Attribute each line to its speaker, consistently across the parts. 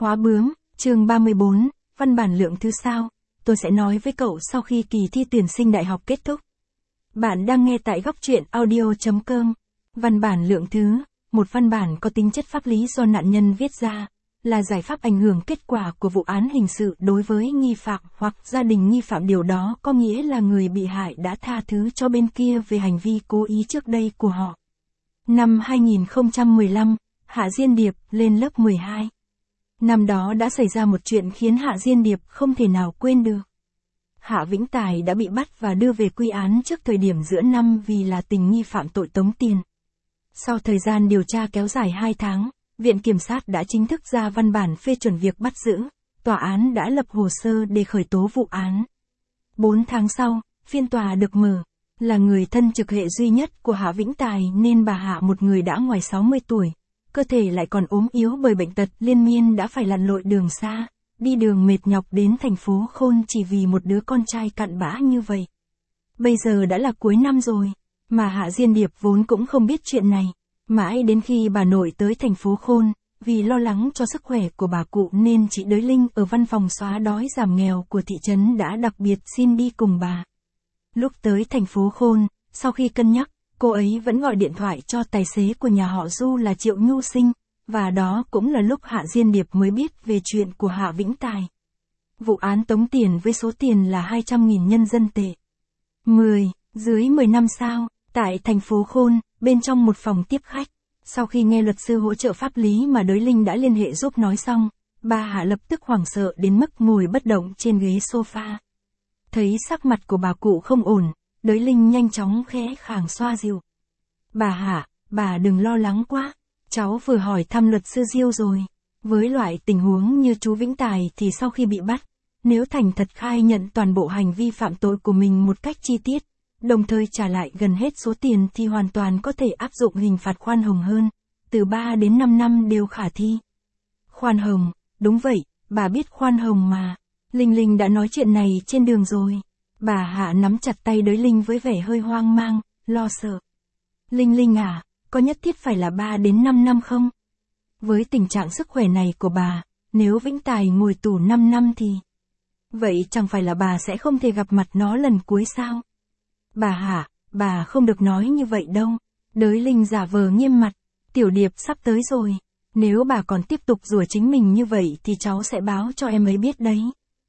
Speaker 1: Khóa bướm, chương 34, văn bản lượng thứ sao? Tôi sẽ nói với cậu sau khi kỳ thi tuyển sinh đại học kết thúc. Bạn đang nghe tại góc truyện audio.com. Văn bản lượng thứ, một văn bản có tính chất pháp lý do nạn nhân viết ra, là giải pháp ảnh hưởng kết quả của vụ án hình sự đối với nghi phạm hoặc gia đình nghi phạm. Điều đó có nghĩa là người bị hại đã tha thứ cho bên kia về hành vi cố ý trước đây của họ. Năm 2015, Hạ Diên Điệp lên lớp 12. Năm đó đã xảy ra một chuyện khiến Hạ Diên Điệp không thể nào quên được. Hạ Vĩnh Tài đã bị bắt và đưa về quy án trước thời điểm giữa năm vì là tình nghi phạm tội tống tiền. Sau thời gian điều tra kéo dài 2 tháng, Viện Kiểm sát đã chính thức ra văn bản phê chuẩn việc bắt giữ, tòa án đã lập hồ sơ để khởi tố vụ án. 4 tháng sau, phiên tòa được mở. Là người thân trực hệ duy nhất của Hạ Vĩnh Tài nên bà Hạ, một người đã ngoài 60 tuổi, cơ thể lại còn ốm yếu bởi bệnh tật liên miên, đã phải lặn lội đường xa, đi đường mệt nhọc đến thành phố Khôn chỉ vì một đứa con trai cặn bã như vậy. Bây giờ đã là cuối năm rồi, mà Hạ Diên Điệp vốn cũng không biết chuyện này. Mãi đến khi bà nội tới thành phố Khôn, vì lo lắng cho sức khỏe của bà cụ nên chị Đới Linh ở văn phòng xóa đói giảm nghèo của thị trấn đã đặc biệt xin đi cùng bà. Lúc tới thành phố Khôn, sau khi cân nhắc, cô ấy vẫn gọi điện thoại cho tài xế của nhà họ Du là Triệu Nhu Sinh, và đó cũng là lúc Hạ Diên Điệp mới biết về chuyện của Hạ Vĩnh Tài. Vụ án tống tiền với số tiền là 200.000 nhân dân tệ. Dưới 10 năm sau, tại thành phố Khôn, bên trong một phòng tiếp khách, sau khi nghe luật sư hỗ trợ pháp lý mà Đới Linh đã liên hệ giúp nói xong, bà Hạ lập tức hoảng sợ đến mức ngồi bất động trên ghế sofa. Thấy sắc mặt của bà cụ không ổn, Đới Linh nhanh chóng khẽ khàng xoa dịu. Bà Hạ, bà đừng lo lắng quá, cháu vừa hỏi thăm luật sư Diêu rồi. Với loại tình huống như chú Vĩnh Tài thì sau khi bị bắt, nếu thành thật khai nhận toàn bộ hành vi phạm tội của mình một cách chi tiết, đồng thời trả lại gần hết số tiền thì hoàn toàn có thể áp dụng hình phạt khoan hồng hơn, từ 3 đến 5 năm đều khả thi. Khoan hồng, đúng vậy, bà biết khoan hồng mà. Linh Linh đã nói chuyện này trên đường rồi. Bà Hạ nắm chặt tay Đới Linh với vẻ hơi hoang mang, lo sợ. Linh Linh à, có nhất thiết phải là 3 đến 5 năm không? Với tình trạng sức khỏe này của bà, nếu Vĩnh Tài ngồi tù 5 năm thì... Vậy chẳng phải là bà sẽ không thể gặp mặt nó lần cuối sao? Bà Hạ, bà không được nói như vậy đâu. Đới Linh giả vờ nghiêm mặt. Tiểu Điệp sắp tới rồi. Nếu bà còn tiếp tục rủa chính mình như vậy thì cháu sẽ báo cho em ấy biết đấy.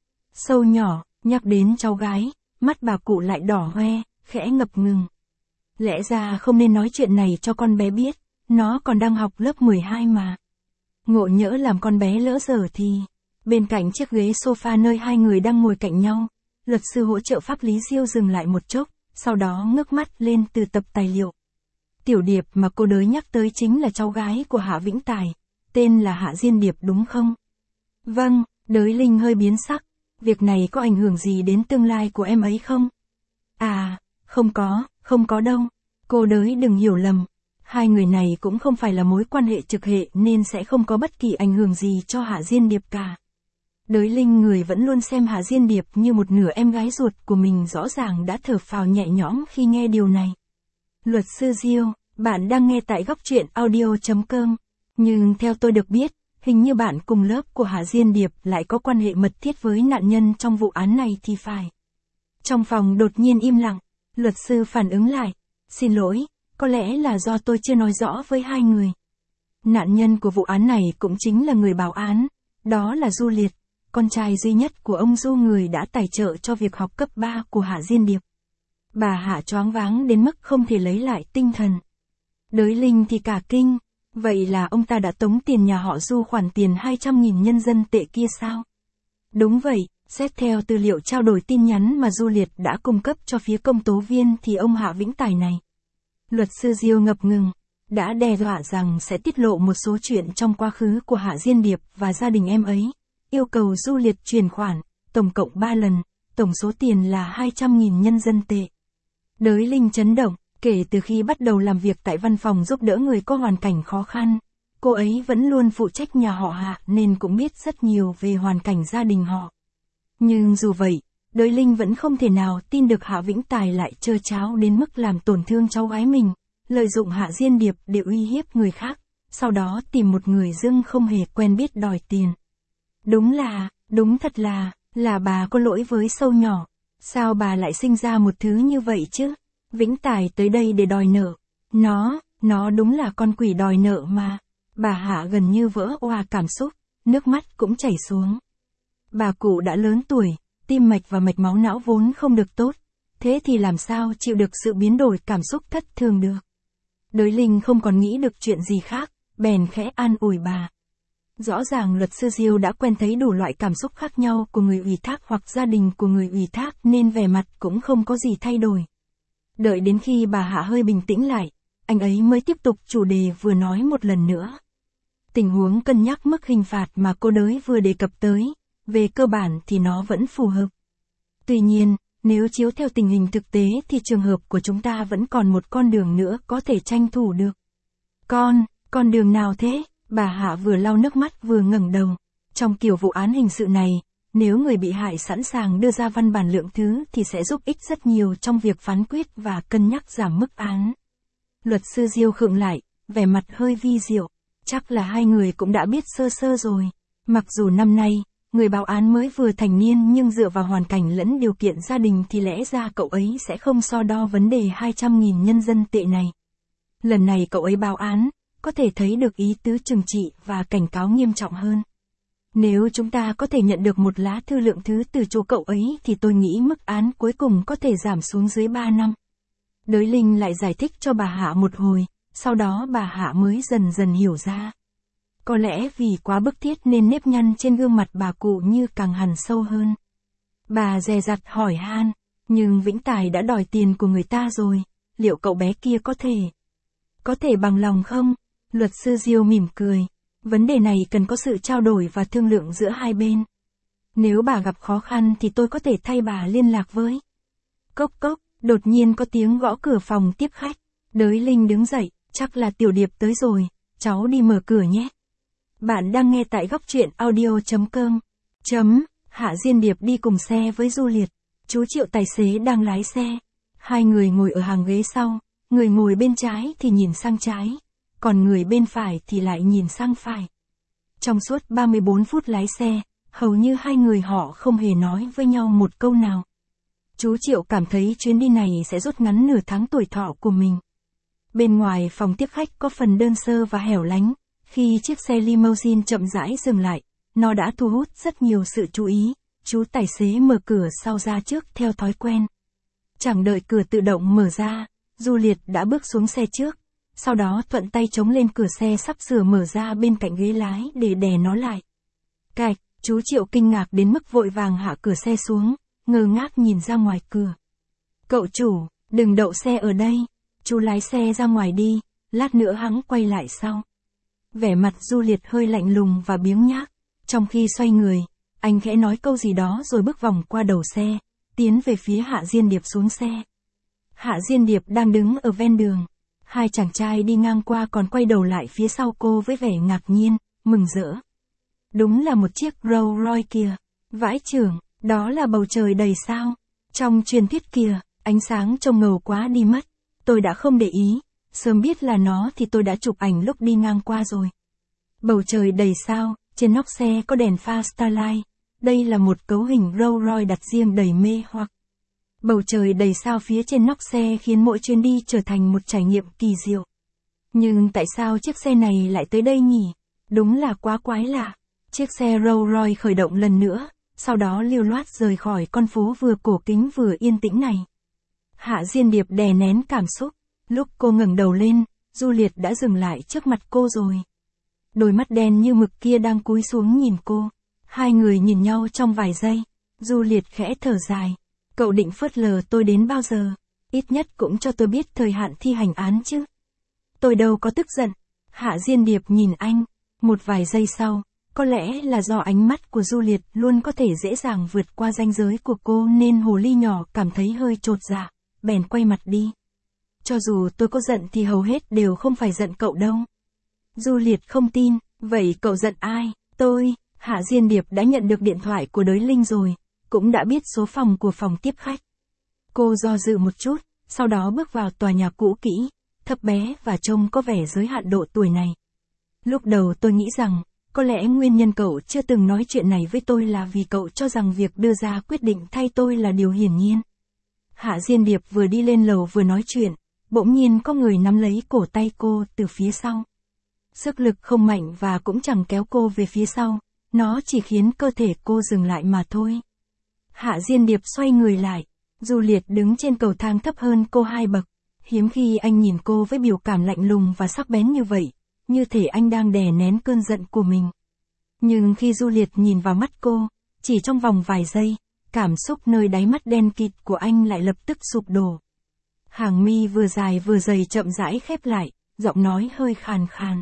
Speaker 1: Sâu nhỏ, nhắc đến cháu gái, mắt bà cụ lại đỏ hoe, khẽ ngập ngừng. Lẽ ra không nên nói chuyện này cho con bé biết, nó còn đang học lớp 12 mà. Ngộ nhỡ làm con bé lỡ dở thì... Bên cạnh chiếc ghế sofa nơi hai người đang ngồi cạnh nhau, luật sư hỗ trợ pháp lý Diêu dừng lại một chốc, sau đó ngước mắt lên từ tập tài liệu. Tiểu Điệp mà cô Đới nhắc tới chính là cháu gái của Hạ Vĩnh Tài, tên là Hạ Diên Điệp đúng không? Vâng, Đới Linh hơi biến sắc. Việc này có ảnh hưởng gì đến tương lai của em ấy không? À, không có đâu. Cô Đới đừng hiểu lầm. Hai người này cũng không phải là mối quan hệ trực hệ nên sẽ không có bất kỳ ảnh hưởng gì cho Hạ Diên Điệp cả. Đới Linh, người vẫn luôn xem Hạ Diên Điệp như một nửa em gái ruột của mình, rõ ràng đã thở phào nhẹ nhõm khi nghe điều này. Luật sư Diêu, bạn đang nghe tại góc truyện audio.com. Nhưng theo tôi được biết, hình như bạn cùng lớp của Hạ Diên Điệp lại có quan hệ mật thiết với nạn nhân trong vụ án này thì phải. Trong phòng đột nhiên im lặng, luật sư phản ứng lại. Xin lỗi, có lẽ là do tôi chưa nói rõ với hai người. Nạn nhân của vụ án này cũng chính là người báo án, đó là Du Liệt, con trai duy nhất của ông Du, người đã tài trợ cho việc học cấp 3 của Hạ Diên Điệp. Bà Hạ choáng váng đến mức không thể lấy lại tinh thần. Đới Linh thì cả kinh. Vậy là ông ta đã tống tiền nhà họ Du khoản tiền 200.000 nhân dân tệ kia sao? Đúng vậy, xét theo tư liệu trao đổi tin nhắn mà Du Liệt đã cung cấp cho phía công tố viên thì ông Hạ Vĩnh Tài này. Luật sư Diêu ngập ngừng, đã đe dọa rằng sẽ tiết lộ một số chuyện trong quá khứ của Hạ Diên Điệp và gia đình em ấy, yêu cầu Du Liệt chuyển khoản, tổng cộng 3 lần, tổng số tiền là 200.000 nhân dân tệ. Đới Linh chấn động. Kể từ khi bắt đầu làm việc tại văn phòng giúp đỡ người có hoàn cảnh khó khăn, cô ấy vẫn luôn phụ trách nhà họ Hạ nên cũng biết rất nhiều về hoàn cảnh gia đình họ. Nhưng dù vậy, Đới Linh vẫn không thể nào tin được Hạ Vĩnh Tài lại trơ tráo đến mức làm tổn thương cháu gái mình, lợi dụng Hạ Diên Điệp để uy hiếp người khác, sau đó tìm một người dưng không hề quen biết đòi tiền. Đúng thật là bà có lỗi với Sâu nhỏ. Sao bà lại sinh ra một thứ như vậy chứ? Vĩnh Tài tới đây để đòi nợ. Nó đúng là con quỷ đòi nợ mà. Bà Hạ gần như vỡ òa cảm xúc, nước mắt cũng chảy xuống. Bà cụ đã lớn tuổi, tim mạch và mạch máu não vốn không được tốt. Thế thì làm sao chịu được sự biến đổi cảm xúc thất thường được? Đới Linh không còn nghĩ được chuyện gì khác, bèn khẽ an ủi bà. Rõ ràng luật sư Diêu đã quen thấy đủ loại cảm xúc khác nhau của người ủy thác hoặc gia đình của người ủy thác nên vẻ mặt cũng không có gì thay đổi. Đợi đến khi bà Hạ hơi bình tĩnh lại, anh ấy mới tiếp tục chủ đề vừa nói một lần nữa. Tình huống cân nhắc mức hình phạt mà cô Đới vừa đề cập tới, về cơ bản thì nó vẫn phù hợp. Tuy nhiên, nếu chiếu theo tình hình thực tế thì trường hợp của chúng ta vẫn còn một con đường nữa có thể tranh thủ được. Con đường nào thế? Bà Hạ vừa lau nước mắt vừa ngẩng đầu. Trong kiểu vụ án hình sự này, nếu người bị hại sẵn sàng đưa ra văn bản lượng thứ thì sẽ giúp ích rất nhiều trong việc phán quyết và cân nhắc giảm mức án. Luật sư Diêu khựng lại, vẻ mặt hơi vi diệu. Chắc là hai người cũng đã biết sơ sơ rồi. Mặc dù năm nay, người báo án mới vừa thành niên nhưng dựa vào hoàn cảnh lẫn điều kiện gia đình thì lẽ ra cậu ấy sẽ không so đo vấn đề 200.000 nhân dân tệ này. Lần này cậu ấy báo án, có thể thấy được ý tứ trừng trị và cảnh cáo nghiêm trọng hơn. Nếu chúng ta có thể nhận được một lá thư lượng thứ từ chỗ cậu ấy thì tôi nghĩ mức án cuối cùng có thể giảm xuống dưới 3 năm. Đới Linh lại giải thích cho bà Hạ một hồi, sau đó bà Hạ mới dần dần hiểu ra. Có lẽ vì quá bức thiết nên nếp nhăn trên gương mặt bà cụ như càng hằn sâu hơn. Bà dè dặt hỏi han, nhưng Vĩnh Tài đã đòi tiền của người ta rồi, liệu cậu bé kia có thể bằng lòng không? Luật sư Diêu mỉm cười, vấn đề này cần có sự trao đổi và thương lượng giữa hai bên. Nếu bà gặp khó khăn thì tôi có thể thay bà liên lạc với. Cốc cốc, đột nhiên có tiếng gõ cửa phòng tiếp khách. Đới Linh đứng dậy, chắc là Tiểu Điệp tới rồi, cháu đi mở cửa nhé. Bạn đang nghe tại góc truyện audio.com. Hạ Diên Điệp đi cùng xe với Du Liệt. Chú Triệu tài xế đang lái xe. Hai người ngồi ở hàng ghế sau, người ngồi bên trái thì nhìn sang trái, còn người bên phải thì lại nhìn sang phải. Trong suốt 34 phút lái xe, hầu như hai người họ không hề nói với nhau một câu nào. Chú Triệu cảm thấy chuyến đi này sẽ rút ngắn nửa tháng tuổi thọ của mình. Bên ngoài phòng tiếp khách có phần đơn sơ và hẻo lánh. Khi chiếc xe limousine chậm rãi dừng lại, nó đã thu hút rất nhiều sự chú ý. Chú tài xế mở cửa sau ra trước theo thói quen. Chẳng đợi cửa tự động mở ra, Du Liệt đã bước xuống xe trước. Sau đó thuận tay chống lên cửa xe sắp sửa mở ra bên cạnh ghế lái để đè nó lại. Cạch, chú Triệu kinh ngạc đến mức vội vàng hạ cửa xe xuống, ngơ ngác nhìn ra ngoài cửa. Cậu chủ, đừng đậu xe ở đây, chú lái xe ra ngoài đi, lát nữa hắn quay lại sau. Vẻ mặt Du Liệt hơi lạnh lùng và biếng nhác, trong khi xoay người, anh khẽ nói câu gì đó rồi bước vòng qua đầu xe, tiến về phía Hạ Diên Điệp xuống xe. Hạ Diên Điệp đang đứng ở ven đường. Hai chàng trai đi ngang qua còn quay đầu lại phía sau cô với vẻ ngạc nhiên, mừng rỡ. Đúng là một chiếc Rolls Royce kìa. Vãi chưởng, đó là bầu trời đầy sao. Trong truyền thuyết kìa, ánh sáng trông ngầu quá đi mất. Tôi đã không để ý, sớm biết là nó thì tôi đã chụp ảnh lúc đi ngang qua rồi. Bầu trời đầy sao, trên nóc xe có đèn pha Starlight. Đây là một cấu hình Rolls Royce đặt riêng đầy mê hoặc. Bầu trời đầy sao phía trên nóc xe khiến mỗi chuyến đi trở thành một trải nghiệm kỳ diệu. Nhưng tại sao chiếc xe này lại tới đây nhỉ? Đúng là quá quái lạ. Chiếc xe Rolls Royce khởi động lần nữa, sau đó lưu loát rời khỏi con phố vừa cổ kính vừa yên tĩnh này. Hạ Diên Điệp đè nén cảm xúc. Lúc cô ngẩng đầu lên, Du Liệt đã dừng lại trước mặt cô rồi. Đôi mắt đen như mực kia đang cúi xuống nhìn cô. Hai người nhìn nhau trong vài giây. Du Liệt khẽ thở dài. Cậu định phớt lờ tôi đến bao giờ? Ít nhất cũng cho tôi biết thời hạn thi hành án chứ. Tôi đâu có tức giận. Hạ Diên Điệp nhìn anh. Một vài giây sau, có lẽ là do ánh mắt của Du Liệt luôn có thể dễ dàng vượt qua ranh giới của cô nên hồ ly nhỏ cảm thấy hơi chột dạ, bèn quay mặt đi. Cho dù tôi có giận thì hầu hết đều không phải giận cậu đâu. Du Liệt không tin, vậy cậu giận ai? Tôi, Hạ Diên Điệp đã nhận được điện thoại của Đới Linh rồi, cũng đã biết số phòng của phòng tiếp khách. Cô do dự một chút, sau đó bước vào tòa nhà cũ kỹ, thấp bé và trông có vẻ giới hạn độ tuổi này. Lúc đầu tôi nghĩ rằng, Có lẽ nguyên nhân cậu chưa từng nói chuyện này với tôi là vì cậu cho rằng việc đưa ra quyết định thay tôi là điều hiển nhiên. Hạ Diên Điệp vừa đi lên lầu vừa nói chuyện, bỗng nhiên có người nắm lấy cổ tay cô từ phía sau. Sức lực không mạnh và cũng chẳng kéo cô về phía sau, nó chỉ khiến cơ thể cô dừng lại mà thôi. Hạ Diên Điệp xoay người lại, Du Liệt đứng trên cầu thang thấp hơn cô 2 bậc. Hiếm khi anh nhìn cô với biểu cảm lạnh lùng và sắc bén như vậy, như thể anh đang đè nén cơn giận của mình. Nhưng khi Du Liệt nhìn vào mắt cô, chỉ trong vòng vài giây, cảm xúc nơi đáy mắt đen kịt của anh lại lập tức sụp đổ. Hàng mi vừa dài vừa dày chậm rãi khép lại, giọng nói hơi khàn khàn.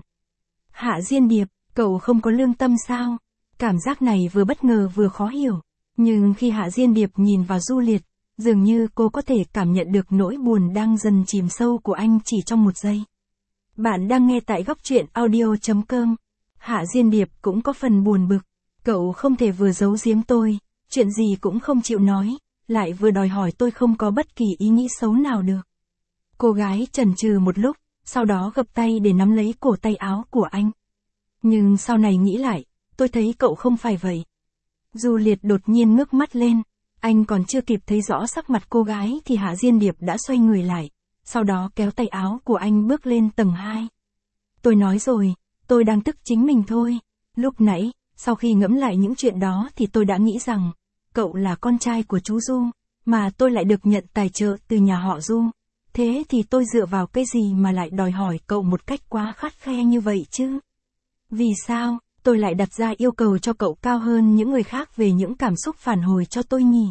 Speaker 1: Hạ Diên Điệp, cậu không có lương tâm sao? Cảm giác này vừa bất ngờ vừa khó hiểu. Nhưng khi Hạ Diên Điệp nhìn vào Du Liệt, dường như cô có thể cảm nhận được nỗi buồn đang dần chìm sâu của anh chỉ trong một giây. Bạn đang nghe tại góc truyện audio.com. Hạ Diên Điệp cũng có phần buồn bực. Cậu không thể vừa giấu giếm tôi, chuyện gì cũng không chịu nói, lại vừa đòi hỏi tôi không có bất kỳ ý nghĩ xấu nào được. Cô gái chần chừ một lúc, sau đó gập tay để nắm lấy cổ tay áo của anh. Nhưng sau này nghĩ lại, tôi thấy cậu không phải vậy. Du Liệt đột nhiên ngước mắt lên, anh còn chưa kịp thấy rõ sắc mặt cô gái thì Hạ Diên Điệp đã xoay người lại, sau đó kéo tay áo của anh bước lên tầng 2. Tôi nói rồi, tôi đang tức chính mình thôi. Lúc nãy, sau khi ngẫm lại những chuyện đó thì tôi đã nghĩ rằng, cậu là con trai của chú Du, mà tôi lại được nhận tài trợ từ nhà họ Du. Thế thì tôi dựa vào cái gì mà lại đòi hỏi cậu một cách quá khắt khe như vậy chứ? Vì sao, tôi lại đặt ra yêu cầu cho cậu cao hơn những người khác về những cảm xúc phản hồi cho tôi nhỉ?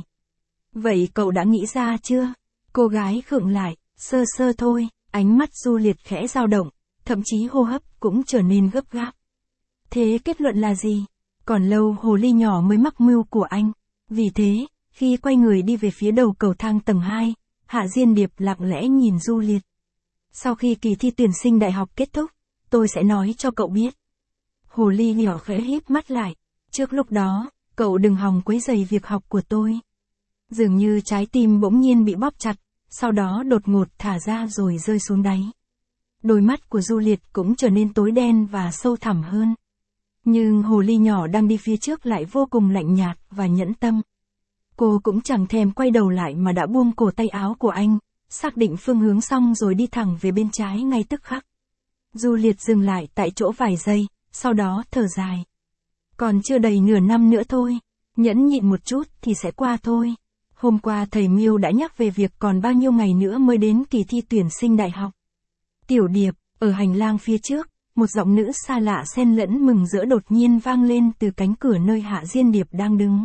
Speaker 1: Vậy cậu đã nghĩ ra chưa? Cô gái khựng lại, sơ sơ thôi, ánh mắt Du Liệt khẽ dao động, thậm chí hô hấp cũng trở nên gấp gáp. Thế kết luận là gì? Còn lâu hồ ly nhỏ mới mắc mưu của anh. Vì thế, khi quay người đi về phía đầu cầu thang tầng 2, Hạ Diên Điệp lặng lẽ nhìn Du Liệt. Sau khi kỳ thi tuyển sinh đại học kết thúc, tôi sẽ nói cho cậu biết. Hồ ly nhỏ khẽ híp mắt lại. Trước lúc đó, cậu đừng hòng quấy rầy việc học của tôi. Dường như trái tim bỗng nhiên bị bóp chặt, sau đó đột ngột thả ra rồi rơi xuống đáy. Đôi mắt của Du Liệt cũng trở nên tối đen và sâu thẳm hơn. Nhưng hồ ly nhỏ đang đi phía trước lại vô cùng lạnh nhạt và nhẫn tâm. Cô cũng chẳng thèm quay đầu lại mà đã buông cổ tay áo của anh, xác định phương hướng xong rồi đi thẳng về bên trái ngay tức khắc. Du Liệt dừng lại tại chỗ vài giây, sau đó thở dài. Còn chưa đầy nửa năm nữa thôi, nhẫn nhịn một chút thì sẽ qua thôi. Hôm qua thầy Miêu đã nhắc về việc còn bao nhiêu ngày nữa mới đến kỳ thi tuyển sinh đại học. Tiểu Điệp, ở hành lang phía trước, một giọng nữ xa lạ xen lẫn mừng rỡ đột nhiên vang lên từ cánh cửa nơi Hạ Diên Điệp đang đứng.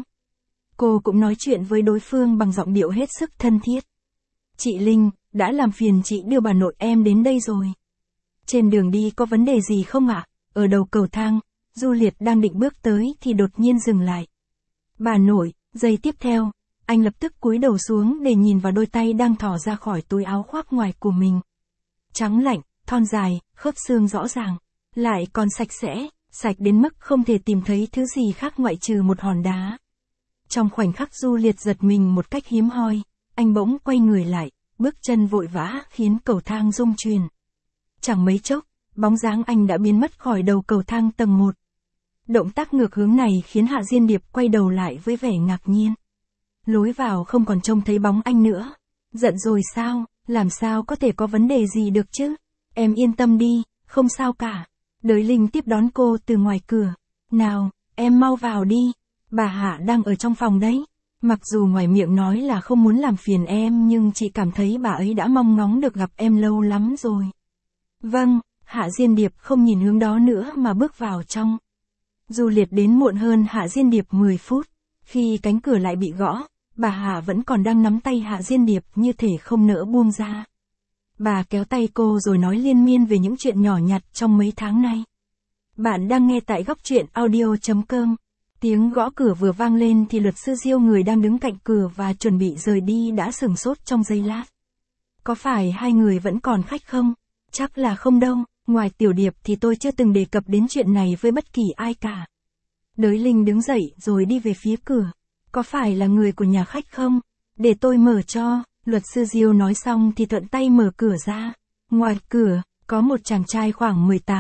Speaker 1: Cô cũng nói chuyện với đối phương bằng giọng điệu hết sức thân thiết. Chị Linh, đã làm phiền chị đưa bà nội em đến đây rồi. Trên đường đi có vấn đề gì không ạ? Ở đầu cầu thang, Du Liệt đang định bước tới thì đột nhiên dừng lại. Bà nội, giây tiếp theo, anh lập tức cúi đầu xuống để nhìn vào đôi tay đang thò ra khỏi túi áo khoác ngoài của mình. Trắng lạnh, thon dài, khớp xương rõ ràng, lại còn sạch sẽ, sạch đến mức không thể tìm thấy thứ gì khác ngoại trừ một hòn đá. Trong khoảnh khắc Du Liệt giật mình một cách hiếm hoi, anh bỗng quay người lại, bước chân vội vã khiến cầu thang rung chuyển. Chẳng mấy chốc, bóng dáng anh đã biến mất khỏi đầu cầu thang tầng 1. Động tác ngược hướng này khiến Hạ Diên Điệp quay đầu lại với vẻ ngạc nhiên. Lối vào không còn trông thấy bóng anh nữa. Giận rồi sao, làm sao có thể có vấn đề gì được chứ? Em yên tâm đi, không sao cả. Đới Linh tiếp đón cô từ ngoài cửa. Nào, em mau vào đi. Bà Hạ đang ở trong phòng đấy. Mặc dù ngoài miệng nói là không muốn làm phiền em nhưng chị cảm thấy bà ấy đã mong ngóng được gặp em lâu lắm rồi. Vâng, Hạ Diên Điệp không nhìn hướng đó nữa mà bước vào trong. Du Liệt đến muộn hơn Hạ Diên Điệp 10 phút. Khi cánh cửa lại bị gõ, bà Hạ vẫn còn đang nắm tay Hạ Diên Điệp như thể không nỡ buông ra. Bà kéo tay cô rồi nói liên miên về những chuyện nhỏ nhặt trong mấy tháng nay. Bạn đang nghe tại góc truyện audio.com. Tiếng gõ cửa vừa vang lên thì luật sư Diêu người đang đứng cạnh cửa và chuẩn bị rời đi đã sửng sốt trong giây lát. Có phải hai người vẫn còn khách không? Chắc là không đâu, ngoài Tiểu Điệp thì tôi chưa từng đề cập đến chuyện này với bất kỳ ai cả. Đới Linh đứng dậy rồi đi về phía cửa. Có phải là người của nhà khách không? Để tôi mở cho. Luật sư Diêu nói xong thì thuận tay mở cửa ra. Ngoài cửa, có một chàng trai khoảng 18,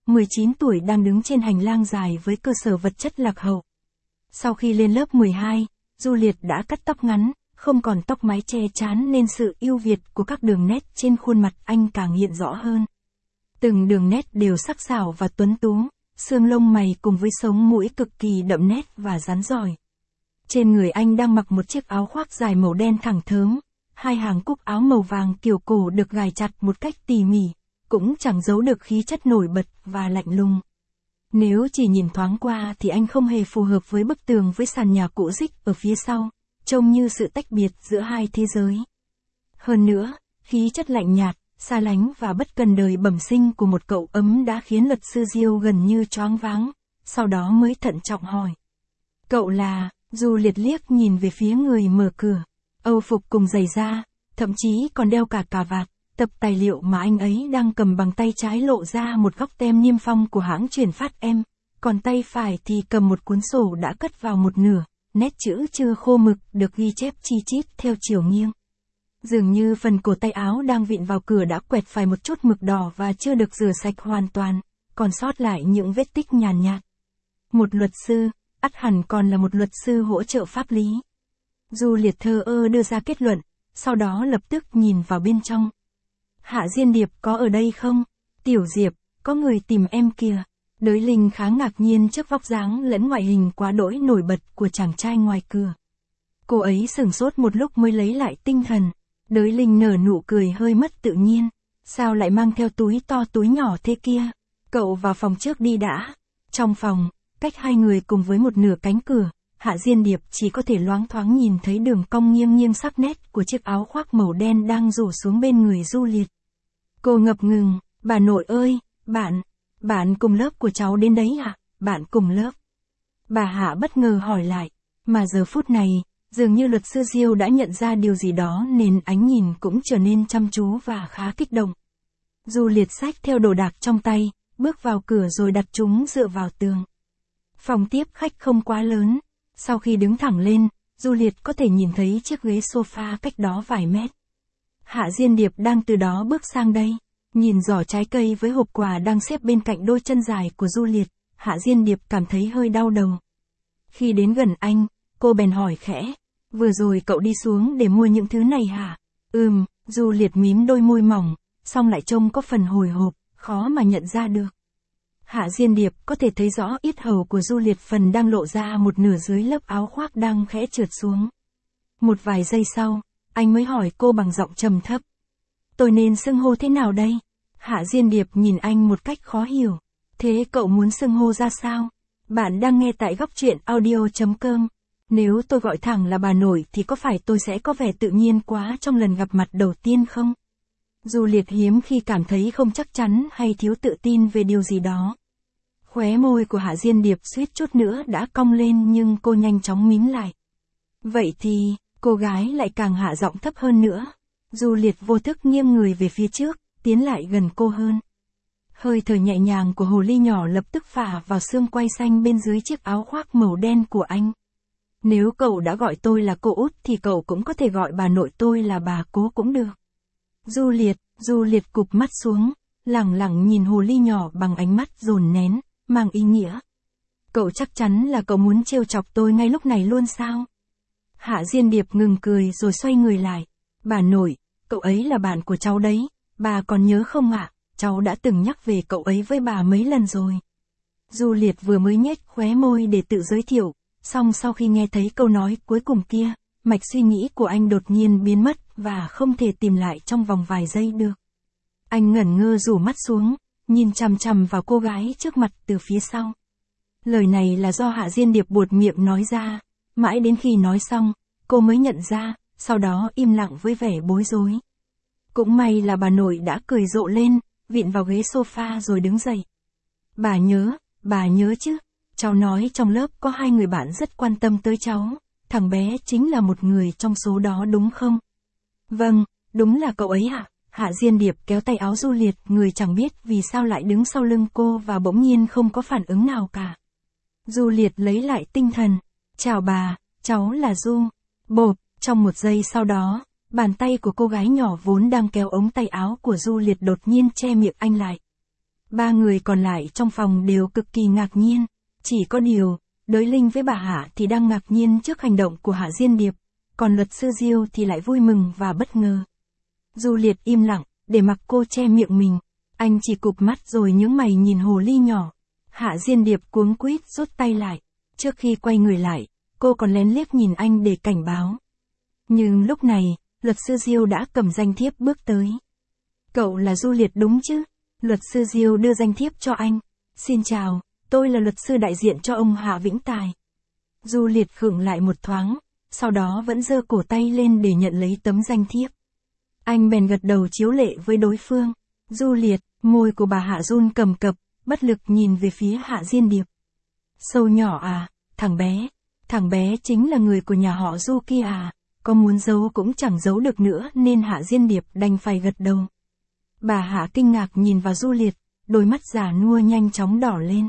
Speaker 1: 19 tuổi đang đứng trên hành lang dài với cơ sở vật chất lạc hậu. Sau khi lên lớp 12, Juliet đã cắt tóc ngắn, không còn tóc mái che trán nên sự ưu việt của các đường nét trên khuôn mặt anh càng hiện rõ hơn. Từng đường nét đều sắc sảo và tuấn tú, xương lông mày cùng với sống mũi cực kỳ đậm nét và rắn rỏi. Trên người anh đang mặc một chiếc áo khoác dài màu đen thẳng thớm, hai hàng cúc áo màu vàng kiểu cổ được gài chặt một cách tỉ mỉ, cũng chẳng giấu được khí chất nổi bật và lạnh lùng. Nếu chỉ nhìn thoáng qua thì anh không hề phù hợp với bức tường với sàn nhà cũ rích ở phía sau, trông như sự tách biệt giữa hai thế giới. Hơn nữa, khí chất lạnh nhạt, xa lánh và bất cần đời bẩm sinh của một cậu ấm đã khiến luật sư Diêu gần như choáng váng, sau đó mới thận trọng hỏi. Cậu là, Juliet liếc nhìn về phía người mở cửa, âu phục cùng giày da, thậm chí còn đeo cả cà vạt, tập tài liệu mà anh ấy đang cầm bằng tay trái lộ ra một góc tem niêm phong của hãng chuyển phát em, còn tay phải thì cầm một cuốn sổ đã cất vào một nửa, nét chữ chưa khô mực được ghi chép chi chít theo chiều nghiêng. Dường như phần cổ tay áo đang vịn vào cửa đã quẹt phải một chút mực đỏ và chưa được rửa sạch hoàn toàn, còn sót lại những vết tích nhàn nhạt. Một luật sư, ắt hẳn còn là một luật sư hỗ trợ pháp lý. Juliet thờ ơ đưa ra kết luận, sau đó lập tức nhìn vào bên trong. Hạ Diên Điệp có ở đây không? Tiểu Diệp, có người tìm em kìa. Đới Linh khá ngạc nhiên trước vóc dáng lẫn ngoại hình quá đỗi nổi bật của chàng trai ngoài cửa. Cô ấy sửng sốt một lúc mới lấy lại tinh thần. Đới Linh nở nụ cười hơi mất tự nhiên. Sao lại mang theo túi to túi nhỏ thế kia? Cậu vào phòng trước đi đã. Trong phòng, cách hai người cùng với một nửa cánh cửa, Hạ Diên Điệp chỉ có thể loáng thoáng nhìn thấy đường cong nghiêng nghiêng sắc nét của chiếc áo khoác màu đen đang rủ xuống bên người Juliet. Cô ngập ngừng, bà nội ơi, bạn cùng lớp của cháu đến đấy à? Bạn cùng lớp. Bà Hạ bất ngờ hỏi lại, mà giờ phút này, dường như luật sư Diêu đã nhận ra điều gì đó nên ánh nhìn cũng trở nên chăm chú và khá kích động. Juliet xách theo đồ đạc trong tay, bước vào cửa rồi đặt chúng dựa vào tường. Phòng tiếp khách không quá lớn. Sau khi đứng thẳng lên, Juliet có thể nhìn thấy chiếc ghế sofa cách đó vài mét. Hạ Diên Điệp đang từ đó bước sang đây. Nhìn giỏ trái cây với hộp quà đang xếp bên cạnh đôi chân dài của Juliet, Hạ Diên Điệp cảm thấy hơi đau đầu. Khi đến gần anh, cô bèn hỏi khẽ, vừa rồi cậu đi xuống để mua những thứ này hả? Juliet mím đôi môi mỏng, song lại trông có phần hồi hộp, khó mà nhận ra được. Hạ Diên Điệp có thể thấy rõ yết hầu của Juliet phần đang lộ ra một nửa dưới lớp áo khoác đang khẽ trượt xuống. Một vài giây sau, anh mới hỏi cô bằng giọng trầm thấp. Tôi nên xưng hô thế nào đây? Hạ Diên Điệp nhìn anh một cách khó hiểu. Thế cậu muốn xưng hô ra sao? Bạn đang nghe tại góc truyện audio.com. Nếu tôi gọi thẳng là bà nội thì có phải tôi sẽ có vẻ tự nhiên quá trong lần gặp mặt đầu tiên không? Juliet hiếm khi cảm thấy không chắc chắn hay thiếu tự tin về điều gì đó. Khóe môi của Hạ Diên Điệp suýt chút nữa đã cong lên nhưng cô nhanh chóng mím lại. Vậy thì, cô gái lại càng hạ giọng thấp hơn nữa. Juliet vô thức nghiêng người về phía trước, tiến lại gần cô hơn. Hơi thở nhẹ nhàng của hồ ly nhỏ lập tức phả vào xương quai xanh bên dưới chiếc áo khoác màu đen của anh. Nếu cậu đã gọi tôi là cô út thì cậu cũng có thể gọi bà nội tôi là bà cố cũng được. Juliet cụp mắt xuống, lẳng lặng nhìn hồ ly nhỏ bằng ánh mắt dồn nén, mang ý nghĩa. Cậu chắc chắn là cậu muốn trêu chọc tôi ngay lúc này luôn sao? Hạ Diên Điệp ngừng cười rồi xoay người lại. Bà nội, cậu ấy là bạn của cháu đấy, bà còn nhớ không ạ? Cháu đã từng nhắc về cậu ấy với bà mấy lần rồi. Juliet vừa mới nhếch khóe môi để tự giới thiệu, song sau khi nghe thấy câu nói cuối cùng kia, mạch suy nghĩ của anh đột nhiên biến mất và không thể tìm lại trong vòng vài giây được. Anh ngẩn ngơ rủ mắt xuống, nhìn chằm chằm vào cô gái trước mặt từ phía sau. Lời này là do Hạ Diên Điệp buột miệng nói ra, mãi đến khi nói xong, cô mới nhận ra, sau đó im lặng với vẻ bối rối. Cũng may là bà nội đã cười rộ lên, vịn vào ghế sofa rồi đứng dậy. Bà nhớ chứ, cháu nói trong lớp có 2 người bạn rất quan tâm tới cháu, thằng bé chính là một người trong số đó đúng không? Vâng, đúng là cậu ấy ạ. Hạ Diên Điệp kéo tay áo Juliet, người chẳng biết vì sao lại đứng sau lưng cô và bỗng nhiên không có phản ứng nào cả. Juliet lấy lại tinh thần. Chào bà, cháu là Du. Bộp, trong một giây sau đó, bàn tay của cô gái nhỏ vốn đang kéo ống tay áo của Juliet đột nhiên che miệng anh lại. Ba người còn lại trong phòng đều cực kỳ ngạc nhiên. Chỉ có điều, Đới Linh với bà Hạ thì đang ngạc nhiên trước hành động của Hạ Diên Điệp, còn luật sư Diêu thì lại vui mừng và bất ngờ. Du Liệt im lặng, để mặc cô che miệng mình. Anh chỉ cụp mắt rồi nhướng mày nhìn hồ ly nhỏ. Hạ Diên Điệp cuống quýt rút tay lại. Trước khi quay người lại, cô còn lén liếc nhìn anh để cảnh báo. Nhưng lúc này, luật sư Diêu đã cầm danh thiếp bước tới. Cậu là Du Liệt đúng chứ? Luật sư Diêu đưa danh thiếp cho anh. Xin chào, tôi là luật sư đại diện cho ông Hạ Vĩnh Tài. Du Liệt khựng lại một thoáng, sau đó vẫn giơ cổ tay lên để nhận lấy tấm danh thiếp. Anh bèn gật đầu chiếu lệ với đối phương. Du Liệt, môi của bà Hạ run cầm cập, bất lực nhìn về phía Hạ Diên Điệp. Sâu nhỏ à, thằng bé chính là người của nhà họ Du kia à, có muốn giấu cũng chẳng giấu được nữa nên Hạ Diên Điệp đành phải gật đầu. Bà Hạ kinh ngạc nhìn vào Du Liệt, đôi mắt già nua nhanh chóng đỏ lên.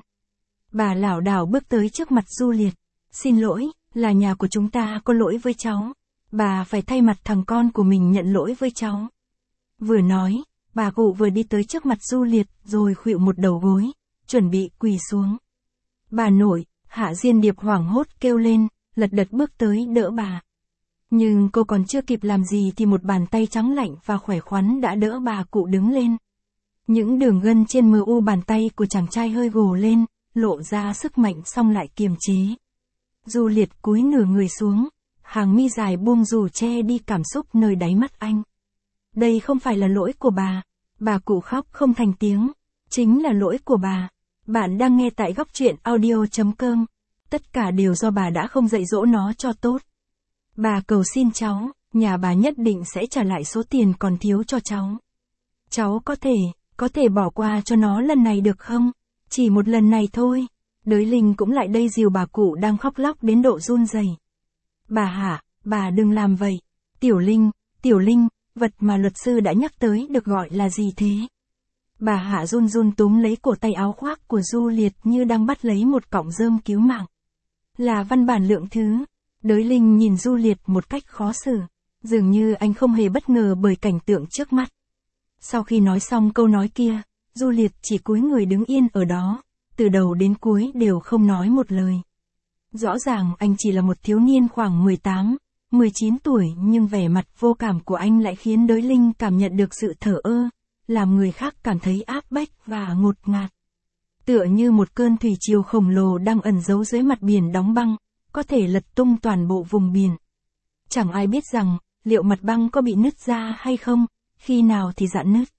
Speaker 1: Bà lảo đảo bước tới trước mặt Du Liệt. Xin lỗi, là nhà của chúng ta có lỗi với cháu. Bà phải thay mặt thằng con của mình nhận lỗi với cháu. Vừa nói, bà cụ vừa đi tới trước mặt Du Liệt rồi khuỵu một đầu gối, chuẩn bị quỳ xuống. Bà nội, Hạ Diên Điệp hoảng hốt kêu lên, lật đật bước tới đỡ bà. Nhưng cô còn chưa kịp làm gì thì một bàn tay trắng lạnh và khỏe khoắn đã đỡ bà cụ đứng lên. Những đường gân trên mờ u bàn tay của chàng trai hơi gồ lên, lộ ra sức mạnh xong lại kiềm chế. Du Liệt cúi nửa người xuống, hàng mi dài buông rủ che đi cảm xúc nơi đáy mắt anh. Đây không phải là lỗi của bà cụ khóc không thành tiếng, chính là lỗi của bà. Bạn đang nghe tại góc truyện audio.com. Tất cả đều do bà đã không dạy dỗ nó cho tốt. Bà cầu xin cháu, nhà bà nhất định sẽ trả lại số tiền còn thiếu cho cháu. Cháu có thể bỏ qua cho nó lần này được không? Chỉ một lần này thôi. Đới Linh cũng lại đây dìu bà cụ đang khóc lóc đến độ run rẩy. Bà Hạ, bà đừng làm vậy. Tiểu Linh, vật mà luật sư đã nhắc tới được gọi là gì thế? Bà Hạ run run túm lấy cổ tay áo khoác của Du Liệt như đang bắt lấy một cọng rơm cứu mạng. Là văn bản lượng thứ. Đới Linh nhìn Du Liệt một cách khó xử. Dường như anh không hề bất ngờ bởi cảnh tượng trước mắt. Sau khi nói xong câu nói kia, Du Liệt chỉ cúi người đứng yên ở đó, từ đầu đến cuối đều không nói một lời. Rõ ràng anh chỉ là một thiếu niên khoảng 18, 19 tuổi nhưng vẻ mặt vô cảm của anh lại khiến Đới Linh cảm nhận được sự thờ ơ, làm người khác cảm thấy áp bách và ngột ngạt. Tựa như một cơn thủy triều khổng lồ đang ẩn giấu dưới mặt biển đóng băng, có thể lật tung toàn bộ vùng biển. Chẳng ai biết rằng, liệu mặt băng có bị nứt ra hay không, khi nào thì rạn nứt.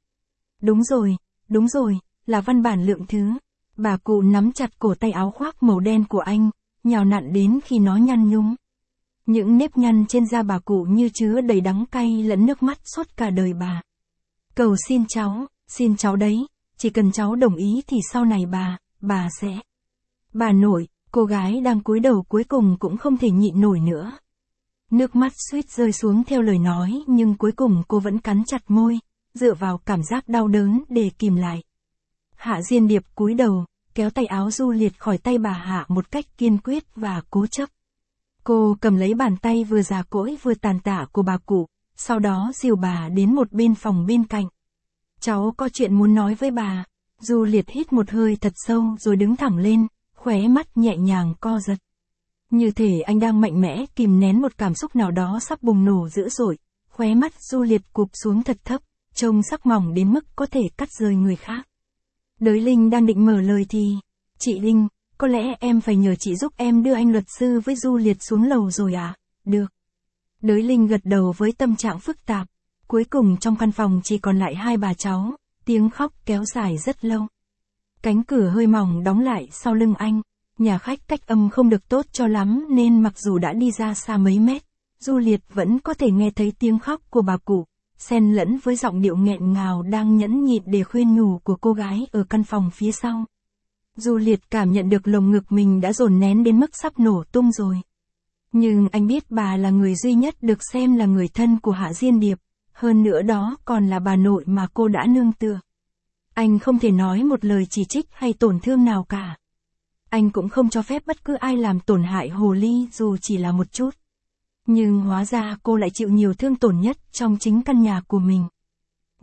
Speaker 1: Đúng rồi, là văn bản lượng thứ. Bà cụ nắm chặt cổ tay áo khoác màu đen của anh, nhào nặn đến khi nó nhăn nhúm. Những nếp nhăn trên da bà cụ như chứa đầy đắng cay lẫn nước mắt suốt cả đời bà. Cầu xin cháu đấy, chỉ cần cháu đồng ý thì sau này bà sẽ. Bà nội, cô gái đang cúi đầu cuối cùng cũng không thể nhịn nổi nữa. Nước mắt suýt rơi xuống theo lời nói nhưng cuối cùng cô vẫn cắn chặt môi, dựa vào cảm giác đau đớn để kìm lại. Hạ Diên Điệp cúi đầu, kéo tay áo Du Liệt khỏi tay bà Hạ một cách kiên quyết và cố chấp. Cô cầm lấy bàn tay vừa già cỗi vừa tàn tạ của bà cụ, sau đó dìu bà đến một bên phòng bên cạnh. Cháu có chuyện muốn nói với bà. Du Liệt hít một hơi thật sâu rồi đứng thẳng lên, khóe mắt nhẹ nhàng co giật. Như thể anh đang mạnh mẽ kìm nén một cảm xúc nào đó sắp bùng nổ dữ dội, khóe mắt Du Liệt cụp xuống thật thấp, trông sắc mỏng đến mức có thể cắt rời người khác. Đới Linh đang định mở lời thì, chị Linh, có lẽ em phải nhờ chị giúp em đưa anh luật sư với Du Liệt xuống lầu rồi à? Được. Đới Linh gật đầu với tâm trạng phức tạp. Cuối cùng trong căn phòng chỉ còn lại hai bà cháu, tiếng khóc kéo dài rất lâu. Cánh cửa hơi mỏng đóng lại sau lưng anh, nhà khách cách âm không được tốt cho lắm nên mặc dù đã đi ra xa mấy mét, Du Liệt vẫn có thể nghe thấy tiếng khóc của bà cụ, xen lẫn với giọng điệu nghẹn ngào đang nhẫn nhịn để khuyên nhủ của cô gái ở căn phòng phía sau. Du Liệt cảm nhận được lồng ngực mình đã dồn nén đến mức sắp nổ tung rồi. Nhưng anh biết bà là người duy nhất được xem là người thân của Hạ Diên Điệp, hơn nữa đó còn là bà nội mà cô đã nương tựa. Anh không thể nói một lời chỉ trích hay tổn thương nào cả. Anh cũng không cho phép bất cứ ai làm tổn hại hồ ly dù chỉ là một chút. Nhưng hóa ra cô lại chịu nhiều thương tổn nhất trong chính căn nhà của mình.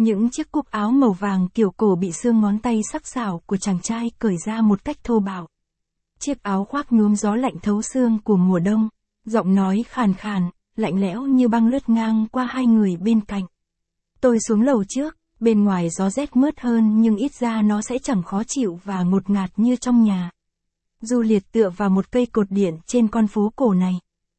Speaker 1: Những chiếc cúc áo màu vàng kiểu cổ bị xương ngón tay sắc sảo của chàng trai cởi ra một cách thô bạo. Chiếc áo khoác nhuốm gió lạnh thấu xương của mùa đông, giọng nói khàn khàn, lạnh lẽo như băng lướt ngang qua hai người bên cạnh. Tôi xuống lầu trước, bên ngoài gió rét mướt hơn nhưng ít ra nó sẽ chẳng khó chịu và ngột ngạt như trong nhà. Juliet tựa vào một cây cột điện trên con phố cổ này.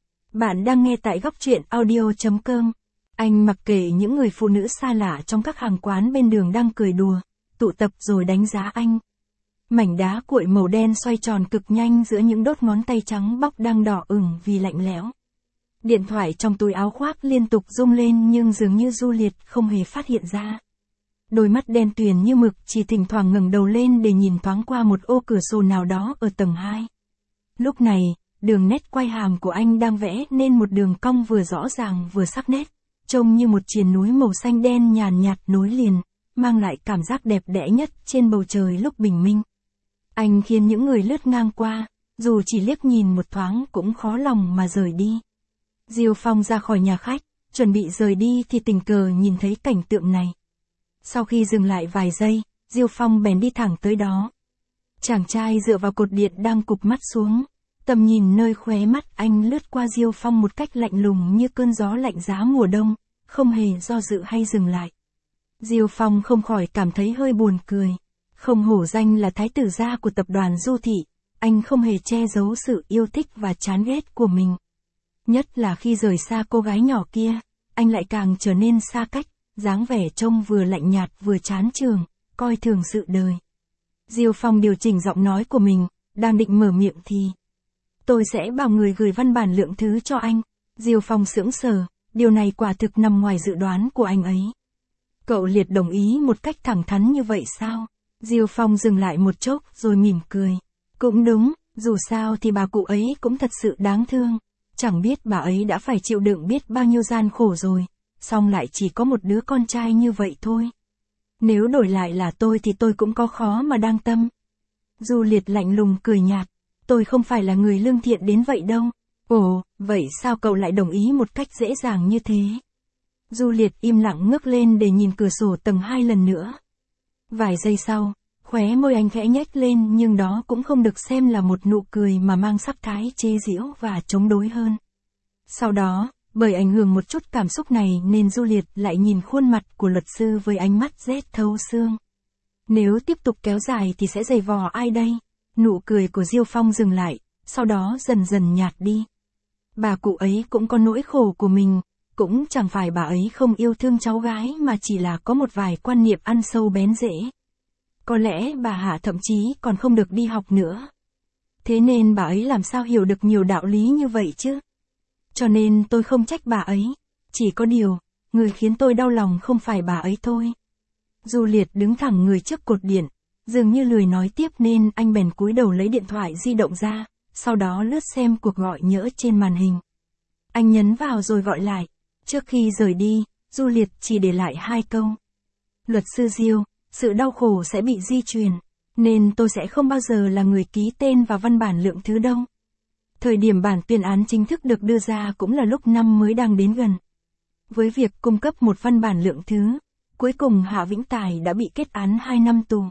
Speaker 1: Bạn đang nghe tại góc truyện audio.com. Anh mặc kệ những người phụ nữ xa lạ trong các hàng quán bên đường đang cười đùa, tụ tập rồi đánh giá anh. Mảnh đá cuội màu đen xoay tròn cực nhanh giữa những đốt ngón tay trắng bóc đang đỏ ửng vì lạnh lẽo. Điện thoại trong túi áo khoác liên tục rung lên nhưng dường như Juliet không hề phát hiện ra. Đôi mắt đen tuyền như mực chỉ thỉnh thoảng ngẩng đầu lên để nhìn thoáng qua một ô cửa sổ nào đó ở tầng 2. Lúc này, đường nét quay hàm của anh đang vẽ nên một đường cong vừa rõ ràng vừa sắc nét, trông như một triền núi màu xanh đen nhàn nhạt nối liền, mang lại cảm giác đẹp đẽ nhất trên bầu trời lúc bình minh. Anh khiến những người lướt ngang qua, dù chỉ liếc nhìn một thoáng cũng khó lòng mà rời đi. Diêu Phong ra khỏi nhà khách, chuẩn bị rời đi thì tình cờ nhìn thấy cảnh tượng này. Sau khi dừng lại vài giây, Diêu Phong bèn đi thẳng tới đó. Chàng trai dựa vào cột điện đang cụp mắt xuống, tầm nhìn nơi khóe mắt anh lướt qua Diêu Phong một cách lạnh lùng như cơn gió lạnh giá mùa đông, không hề do dự hay dừng lại. Diêu Phong không khỏi cảm thấy hơi buồn cười. Không hổ danh là thái tử gia của tập đoàn Du Thị, anh không hề che giấu sự yêu thích và chán ghét của mình. Nhất là khi rời xa cô gái nhỏ kia, anh lại càng trở nên xa cách, dáng vẻ trông vừa lạnh nhạt vừa chán chường, coi thường sự đời. Diêu Phong điều chỉnh giọng nói của mình, đang định mở miệng thì tôi sẽ bảo người gửi văn bản lượng thứ cho anh. Diêu Phong sững sờ, điều này quả thực nằm ngoài dự đoán của anh ấy. Cậu Liệt đồng ý một cách thẳng thắn như vậy sao? Diêu Phong dừng lại một chốc rồi mỉm cười. Cũng đúng, dù sao thì bà cụ ấy cũng thật sự đáng thương. Chẳng biết bà ấy đã phải chịu đựng biết bao nhiêu gian khổ rồi, song lại chỉ có một đứa con trai như vậy thôi. Nếu đổi lại là tôi thì tôi cũng có khó mà đang tâm. Juliet lạnh lùng cười nhạt. Tôi không phải là người lương thiện đến vậy đâu. Ồ, vậy sao cậu lại đồng ý một cách dễ dàng như thế? Juliet im lặng ngước lên để nhìn cửa sổ tầng 2 lần nữa. Vài giây sau, khóe môi anh khẽ nhếch lên nhưng đó cũng không được xem là một nụ cười mà mang sắc thái chế giễu và chống đối hơn. Sau đó, bởi ảnh hưởng một chút cảm xúc này nên Juliet lại nhìn khuôn mặt của luật sư với ánh mắt rét thấu xương. Nếu tiếp tục kéo dài thì sẽ giày vò ai đây? Nụ cười của Diêu Phong dừng lại, sau đó dần dần nhạt đi. Bà cụ ấy cũng có nỗi khổ của mình, cũng chẳng phải bà ấy không yêu thương cháu gái mà chỉ là có một vài quan niệm ăn sâu bén rễ. Có lẽ bà Hạ thậm chí còn không được đi học nữa. Thế nên bà ấy làm sao hiểu được nhiều đạo lý như vậy chứ? Cho nên tôi không trách bà ấy. Chỉ có điều, người khiến tôi đau lòng không phải bà ấy thôi. Juliet đứng thẳng người trước cột điện, dường như lười nói tiếp nên anh bèn cúi đầu lấy điện thoại di động ra, sau đó lướt xem cuộc gọi nhỡ trên màn hình. Anh nhấn vào rồi gọi lại. Trước khi rời đi, Juliet chỉ để lại 2 câu. Luật sư Diêu, sự đau khổ sẽ bị di truyền, nên tôi sẽ không bao giờ là người ký tên vào văn bản lượng thứ đâu. Thời điểm bản tuyên án chính thức được đưa ra cũng là lúc năm mới đang đến gần. Với việc cung cấp một văn bản lượng thứ, cuối cùng Hạ Vĩnh Tài đã bị kết án 2 năm tù.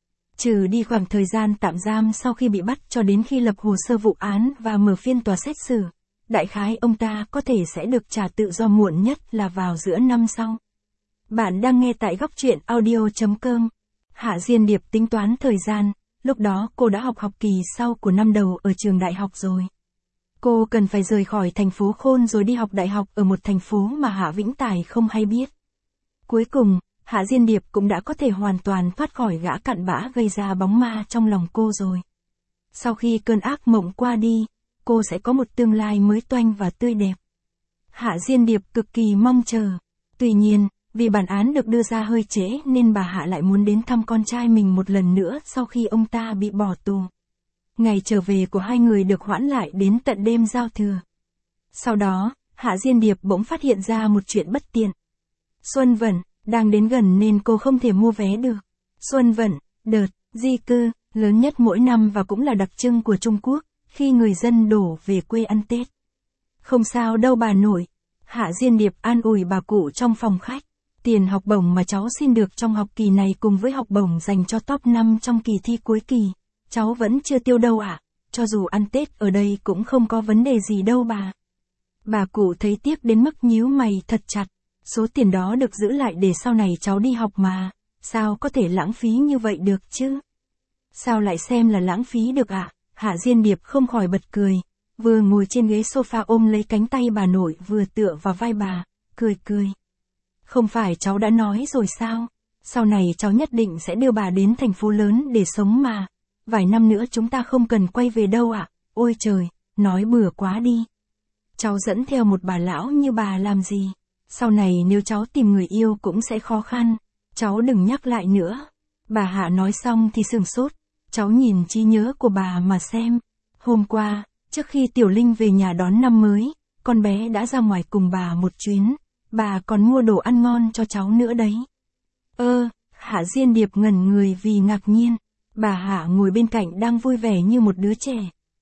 Speaker 1: Trừ đi khoảng thời gian tạm giam sau khi bị bắt cho đến khi lập hồ sơ vụ án và mở phiên tòa xét xử, đại khái ông ta có thể sẽ được trả tự do muộn nhất là vào giữa năm sau. Bạn đang nghe tại góc truyện audio.com. Hạ Diên Điệp tính toán thời gian, lúc đó cô đã học kỳ sau của năm đầu ở trường đại học rồi. Cô cần phải rời khỏi thành phố Khôn rồi đi học đại học ở một thành phố mà Hạ Vĩnh Tài không hay biết. Cuối cùng, Hạ Diên Điệp cũng đã có thể hoàn toàn thoát khỏi gã cặn bã gây ra bóng ma trong lòng cô rồi. Sau khi cơn ác mộng qua đi, cô sẽ có một tương lai mới toanh và tươi đẹp. Hạ Diên Điệp cực kỳ mong chờ. Tuy nhiên, vì bản án được đưa ra hơi trễ nên bà Hạ lại muốn đến thăm con trai mình một lần nữa sau khi ông ta bị bỏ tù. Ngày trở về của hai người được hoãn lại đến tận đêm giao thừa. Sau đó, Hạ Diên Điệp bỗng phát hiện ra một chuyện bất tiện. Xuân Vận đang đến gần nên cô không thể mua vé được. Xuân Vận, đợt di cư lớn nhất mỗi năm và cũng là đặc trưng của Trung Quốc, khi người dân đổ về quê ăn Tết. Không sao đâu bà nội. Hạ Diên Điệp an ủi bà cụ trong phòng khách. Tiền học bổng mà cháu xin được trong học kỳ này cùng với học bổng dành cho top 5 trong kỳ thi cuối kỳ, cháu vẫn chưa tiêu đâu ạ. Cho dù ăn Tết ở đây cũng không có vấn đề gì đâu bà. Bà cụ thấy tiếc đến mức nhíu mày thật chặt. Số tiền đó được giữ lại để sau này cháu đi học mà. Sao có thể lãng phí như vậy được chứ? Sao lại xem là lãng phí được ạ? Hạ Diên Điệp không khỏi bật cười. Vừa ngồi trên ghế sofa ôm lấy cánh tay bà nội vừa tựa vào vai bà, cười. Không phải cháu đã nói rồi sao? Sau này cháu nhất định sẽ đưa bà đến thành phố lớn để sống mà. Vài năm nữa chúng ta không cần quay về đâu ạ. Ôi trời, nói bừa quá đi. Cháu dẫn theo một bà lão như bà làm gì? Sau này nếu cháu tìm người yêu cũng sẽ khó khăn. Cháu đừng nhắc lại nữa. Bà Hạ nói xong thì sửng sốt. Cháu nhìn trí nhớ của bà mà xem. Hôm qua, trước khi Tiểu Linh về nhà đón năm mới, con bé đã ra ngoài cùng bà một chuyến. Bà còn mua đồ ăn ngon cho cháu nữa đấy. Hạ Diên Điệp ngẩn người vì ngạc nhiên. Bà Hạ ngồi bên cạnh đang vui vẻ như một đứa trẻ.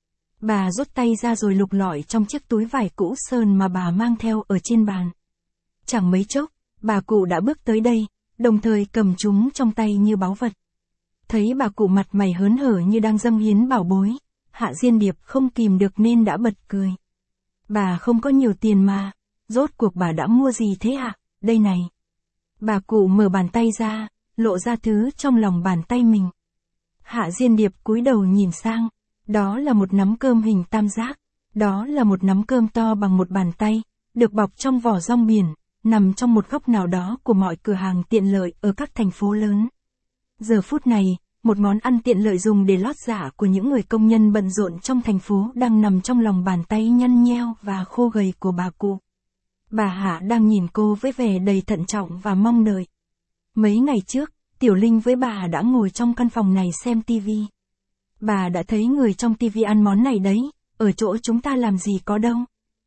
Speaker 1: Bà rút tay ra rồi lục lọi trong chiếc túi vải cũ sơn mà bà mang theo ở trên bàn. Chẳng mấy chốc, bà cụ đã bước tới đây, đồng thời cầm chúng trong tay như báu vật. Thấy bà cụ mặt mày hớn hở như đang dâng hiến bảo bối, Hạ Diên Điệp không kìm được nên đã bật cười. Bà không có nhiều tiền mà, rốt cuộc bà đã mua gì thế ạ? Đây này. Bà cụ mở bàn tay ra, lộ ra thứ trong lòng bàn tay mình. Hạ Diên Điệp cúi đầu nhìn sang, đó là một nắm cơm hình tam giác, đó là một nắm cơm to bằng một bàn tay, được bọc trong vỏ rong biển, nằm trong một góc nào đó của mọi cửa hàng tiện lợi ở các thành phố lớn. Giờ phút này, một món ăn tiện lợi dùng để lót dạ của những người công nhân bận rộn trong thành phố đang nằm trong lòng bàn tay nhăn nheo và khô gầy của bà cụ. Bà Hạ đang nhìn cô với vẻ đầy thận trọng và mong đợi. Mấy ngày trước, Tiểu Linh với bà đã ngồi trong căn phòng này xem tivi. Bà đã thấy người trong tivi ăn món này đấy, ở chỗ chúng ta làm gì có đâu.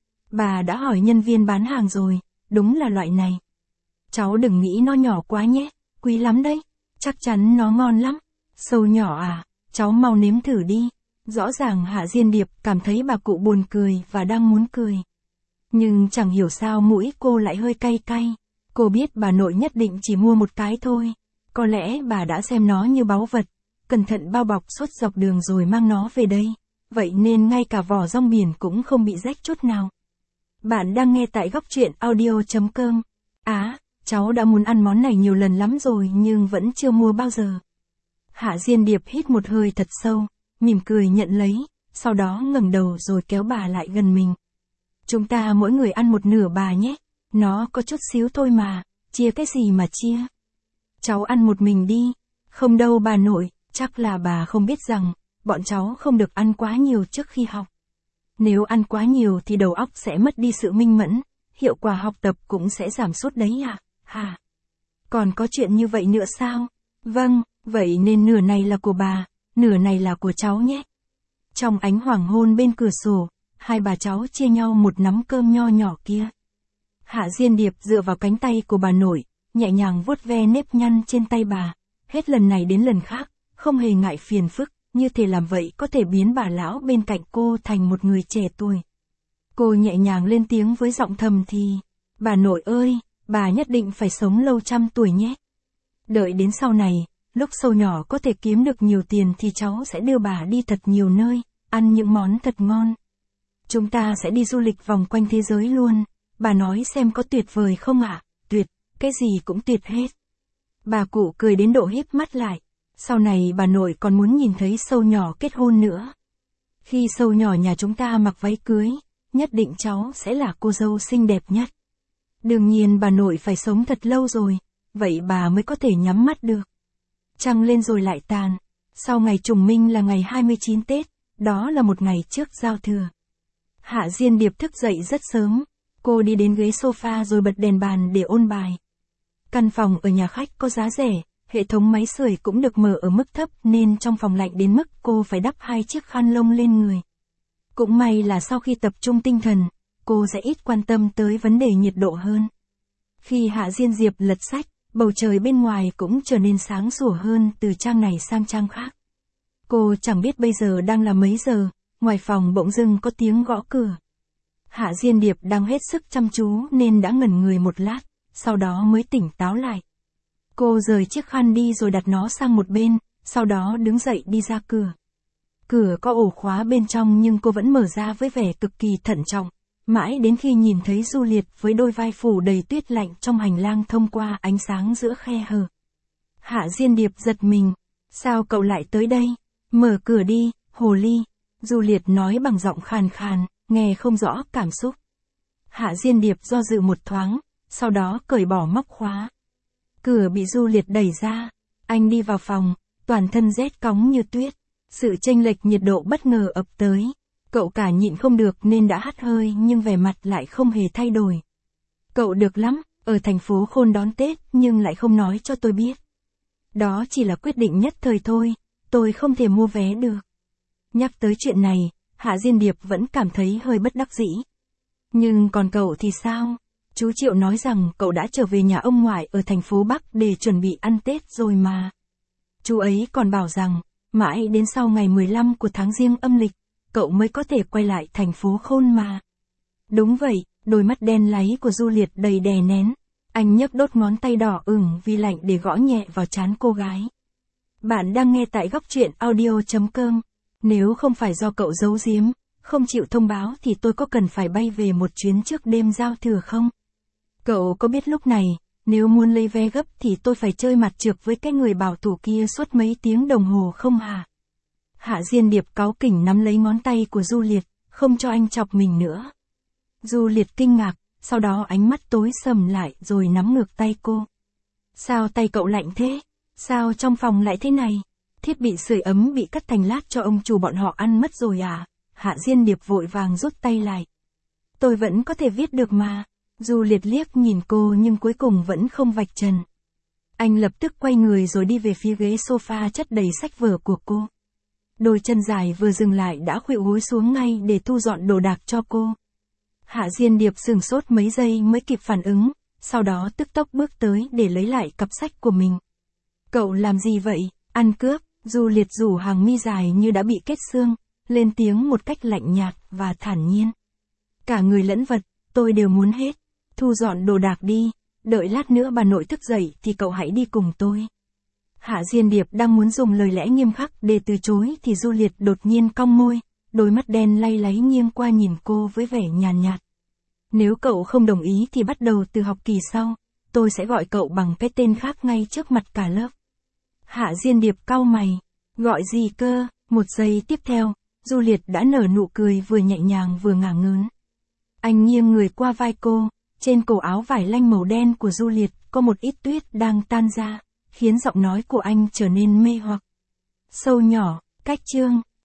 Speaker 1: Bà đã hỏi nhân viên bán hàng rồi, đúng là loại này. Cháu đừng nghĩ nó nhỏ quá nhé, quý lắm đấy, chắc chắn nó ngon lắm. Sâu nhỏ à, cháu mau nếm thử đi. Rõ ràng Hạ Diên Điệp cảm thấy bà cụ buồn cười và đang muốn cười. Nhưng chẳng hiểu sao mũi cô lại hơi cay cay. Cô biết bà nội nhất định chỉ mua một cái thôi. Có lẽ bà đã xem nó như báu vật, cẩn thận bao bọc suốt dọc đường rồi mang nó về đây. Vậy nên ngay cả vỏ rong biển cũng không bị rách chút nào. Bạn đang nghe tại Góc Truyện Audio.com. Cháu đã muốn ăn món này nhiều lần lắm rồi nhưng vẫn chưa mua bao giờ. Hạ Diên Điệp hít một hơi thật sâu, mỉm cười nhận lấy, sau đó ngẩng đầu rồi kéo bà lại gần mình. Chúng ta mỗi người ăn một nửa bà nhé, nó có chút xíu thôi mà, chia cái gì mà chia. Cháu ăn một mình đi. Không đâu bà nội, chắc là bà không biết rằng, bọn cháu không được ăn quá nhiều trước khi học. Nếu ăn quá nhiều thì đầu óc sẽ mất đi sự minh mẫn, hiệu quả học tập cũng sẽ giảm sút đấy ạ. Hả? Còn có chuyện như vậy nữa sao? Vâng, vậy nên nửa này là của bà, nửa này là của cháu nhé. Trong ánh hoàng hôn bên cửa sổ, hai bà cháu chia nhau một nắm cơm nho nhỏ kia. Hạ Diên Điệp dựa vào cánh tay của bà nội, nhẹ nhàng vuốt ve nếp nhăn trên tay bà, hết lần này đến lần khác, không hề ngại phiền phức, như thể làm vậy có thể biến bà lão bên cạnh cô thành một người trẻ tuổi. Cô nhẹ nhàng lên tiếng với giọng thầm thì, bà nội ơi, bà nhất định phải sống lâu trăm tuổi nhé. Đợi đến sau này, lúc Sâu nhỏ có thể kiếm được nhiều tiền thì cháu sẽ đưa bà đi thật nhiều nơi, ăn những món thật ngon. Chúng ta sẽ đi du lịch vòng quanh thế giới luôn, bà nói xem có tuyệt vời không ạ? Tuyệt, cái gì cũng tuyệt hết. Bà cụ cười đến độ híp mắt lại, sau này bà nội còn muốn nhìn thấy Sâu nhỏ kết hôn nữa. Khi Sâu nhỏ nhà chúng ta mặc váy cưới, nhất định cháu sẽ là cô dâu xinh đẹp nhất. Đương nhiên bà nội phải sống thật lâu rồi, vậy bà mới có thể nhắm mắt được. Trăng lên rồi lại tàn, sau ngày trùng minh là ngày 29 Tết, đó là một ngày trước giao thừa. Hạ Diên Điệp thức dậy rất sớm, cô đi đến ghế sofa rồi bật đèn bàn để ôn bài. Căn phòng ở nhà khách có giá rẻ, hệ thống máy sưởi cũng được mở ở mức thấp nên trong phòng lạnh đến mức cô phải đắp 2 chiếc khăn lông lên người. Cũng may là sau khi tập trung tinh thần, cô sẽ ít quan tâm tới vấn đề nhiệt độ hơn. Khi Hạ Diên Diệp lật sách, bầu trời bên ngoài cũng trở nên sáng sủa hơn từ trang này sang trang khác. Cô chẳng biết bây giờ đang là mấy giờ, ngoài phòng bỗng dưng có tiếng gõ cửa. Hạ Diên Điệp đang hết sức chăm chú nên đã ngẩn người một lát, sau đó mới tỉnh táo lại. Cô rời chiếc khăn đi rồi đặt nó sang một bên, sau đó đứng dậy đi ra cửa. Cửa có ổ khóa bên trong nhưng cô vẫn mở ra với vẻ cực kỳ thận trọng, mãi đến khi nhìn thấy Du Liệt với đôi vai phủ đầy tuyết lạnh trong hành lang thông qua ánh sáng giữa khe hở. Hạ Diên Điệp giật mình. Sao cậu lại tới đây? Mở cửa đi, hồ ly. Du Liệt nói bằng giọng khàn khàn, nghe không rõ cảm xúc. Hạ Diên Điệp do dự một thoáng, sau đó cởi bỏ móc khóa. Cửa bị Du Liệt đẩy ra. Anh đi vào phòng, toàn thân rét cóng như tuyết. Sự chênh lệch nhiệt độ bất ngờ ập tới. Cậu cả nhịn không được nên đã hắt hơi nhưng vẻ mặt lại không hề thay đổi. Cậu được lắm, ở thành phố Khôn đón Tết nhưng lại không nói cho tôi biết. Đó chỉ là quyết định nhất thời thôi, tôi không thể mua vé được. Nhắc tới chuyện này, Hạ Diên Điệp vẫn cảm thấy hơi bất đắc dĩ. Nhưng còn cậu thì sao? Chú Triệu nói rằng cậu đã trở về nhà ông ngoại ở thành phố Bắc để chuẩn bị ăn Tết rồi mà. Chú ấy còn bảo rằng, mãi đến sau ngày 15 của tháng Giêng âm lịch, cậu mới có thể quay lại thành phố Khôn mà. Đúng vậy, đôi mắt đen láy của Du Liệt đầy đè nén. Anh nhấc đốt ngón tay đỏ ửng vì lạnh để gõ nhẹ vào trán cô gái. Bạn đang nghe tại góc truyện audio.com. Nếu không phải do cậu giấu giếm, không chịu thông báo thì tôi có cần phải bay về một chuyến trước đêm giao thừa không? Cậu có biết lúc này, nếu muốn lấy vé gấp thì tôi phải chơi mặt trược với cái người bảo thủ kia suốt mấy tiếng đồng hồ không hả? Hạ Diên Điệp cáu kỉnh nắm lấy ngón tay của Du Liệt, không cho anh chọc mình nữa. Du Liệt kinh ngạc, sau đó ánh mắt tối sầm lại rồi nắm ngược tay cô. Sao tay cậu lạnh thế? Sao trong phòng lại thế này? Thiết bị sưởi ấm bị cắt thành lát cho ông chủ bọn họ ăn mất rồi à? Hạ Diên Điệp vội vàng rút tay lại. Tôi vẫn có thể viết được mà. Du Liệt liếc nhìn cô nhưng cuối cùng vẫn không vạch trần. Anh lập tức quay người rồi đi về phía ghế sofa chất đầy sách vở của cô. Đôi chân dài vừa dừng lại đã khuỵu gối xuống ngay để thu dọn đồ đạc cho cô. Hạ Diên Điệp sửng sốt mấy giây mới kịp phản ứng, sau đó tức tốc bước tới để lấy lại cặp sách của mình. Cậu làm gì vậy? Ăn cướp? Du Liệt rủ hàng mi dài như đã bị kết xương, lên tiếng một cách lạnh nhạt và thản nhiên. Cả người lẫn vật, tôi đều muốn hết. Thu dọn đồ đạc đi, đợi lát nữa bà nội thức dậy thì cậu hãy đi cùng tôi. Hạ Diên Điệp đang muốn dùng lời lẽ nghiêm khắc để từ chối thì Du Liệt đột nhiên cong môi, đôi mắt đen lay láy nghiêng qua nhìn cô với vẻ nhàn nhạt. Nếu cậu không đồng ý thì bắt đầu từ học kỳ sau, tôi sẽ gọi cậu bằng cái tên khác ngay trước mặt cả lớp. Hạ Diên Điệp cau mày, gọi gì cơ? Một giây tiếp theo, Du Liệt đã nở nụ cười vừa nhẹ nhàng vừa ngả ngớn. Anh nghiêng người qua vai cô, trên cổ áo vải lanh màu đen của Du Liệt có một ít tuyết đang tan ra, khiến giọng nói của anh trở nên mê hoặc. Sâu nhỏ, cách chương.